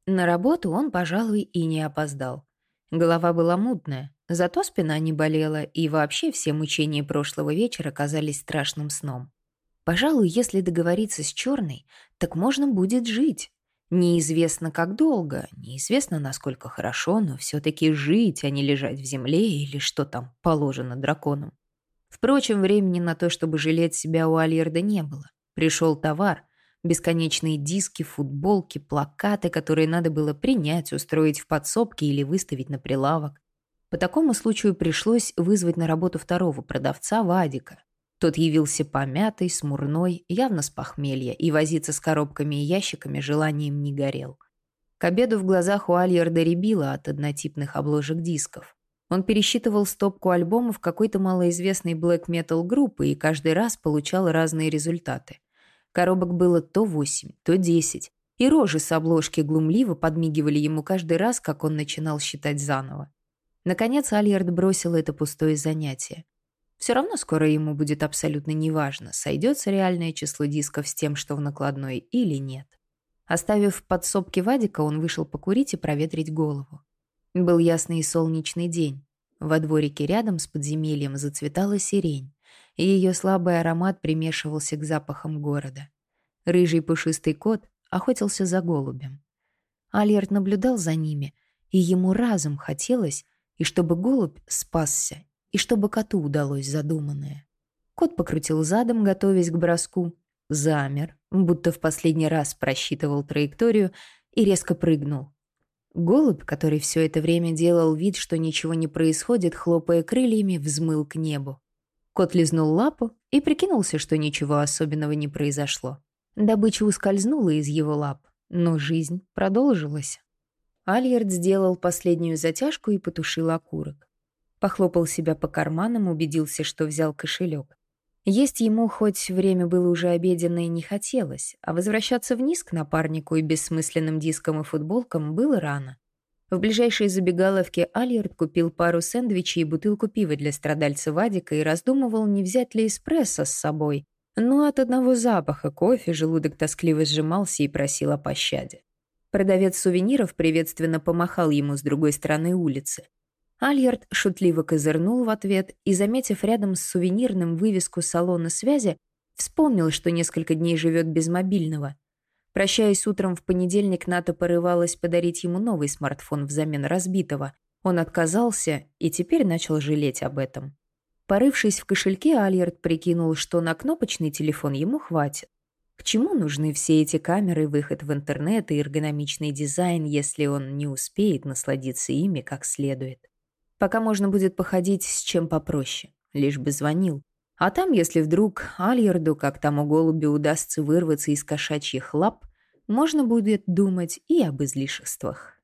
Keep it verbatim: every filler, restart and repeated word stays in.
На работу он, пожалуй, и не опоздал. Голова была мутная, зато спина не болела, и вообще все мучения прошлого вечера казались страшным сном. Пожалуй, если договориться с Черной, так можно будет жить. Неизвестно, как долго, неизвестно, насколько хорошо, но все-таки жить, а не лежать в земле или что там положено драконам. Впрочем, времени на то, чтобы жалеть себя, у Альерда не было. Пришел товар, бесконечные диски, футболки, плакаты, которые надо было принять, устроить в подсобке или выставить на прилавок. По такому случаю пришлось вызвать на работу второго продавца, Вадика. Тот явился помятый, смурной, явно с похмелья, и возиться с коробками и ящиками желанием не горел. К обеду в глазах у Альерда рябило от однотипных обложек дисков. Он пересчитывал стопку альбомов какой-то малоизвестной блэк-метал группы и каждый раз получал разные результаты. Коробок было то восемь, то десять, и рожи с обложки глумливо подмигивали ему каждый раз, как он начинал считать заново. Наконец Альерд бросил это пустое занятие. Все равно скоро ему будет абсолютно неважно, сойдется реальное число дисков с тем, что в накладной, или нет. Оставив в подсобке Вадика, он вышел покурить и проветрить голову. Был ясный и солнечный день. Во дворике рядом с подземельем зацветала сирень, и ее слабый аромат примешивался к запахам города. Рыжий пушистый кот охотился за голубем. Альерд наблюдал за ними, и ему разом хотелось, и чтобы голубь спасся, и чтобы коту удалось задуманное. Кот покрутил задом, готовясь к броску, замер, будто в последний раз просчитывал траекторию, и резко прыгнул. Голубь, который все это время делал вид, что ничего не происходит, хлопая крыльями, взмыл к небу. Кот лизнул лапу и прикинулся, что ничего особенного не произошло. Добыча ускользнула из его лап, но жизнь продолжилась. Альерд сделал последнюю затяжку и потушил окурок. Похлопал себя по карманам, убедился, что взял кошелек. Есть ему хоть время было уже обеденное и не хотелось, а возвращаться вниз к напарнику и бессмысленным дискам и футболкам было рано. В ближайшей забегаловке Альерд купил пару сэндвичей и бутылку пива для страдальца Вадика и раздумывал, не взять ли эспрессо с собой. Но от одного запаха кофе желудок тоскливо сжимался и просил о пощаде. Продавец сувениров приветственно помахал ему с другой стороны улицы. Альерд шутливо козырнул в ответ и, заметив рядом с сувенирным вывеску салона связи, вспомнил, что несколько дней живет без мобильного. Прощаясь утром в понедельник, Ната порывалась подарить ему новый смартфон взамен разбитого. Он отказался и теперь начал жалеть об этом. Порывшись в кошельке, Альерд прикинул, что на кнопочный телефон ему хватит. К чему нужны все эти камеры, выход в интернет и эргономичный дизайн, если он не успеет насладиться ими как следует? Пока можно будет походить с чем попроще, лишь бы звонил. А там, если вдруг Альерду, как тому голубю, удастся вырваться из кошачьих лап, можно будет думать и об излишествах.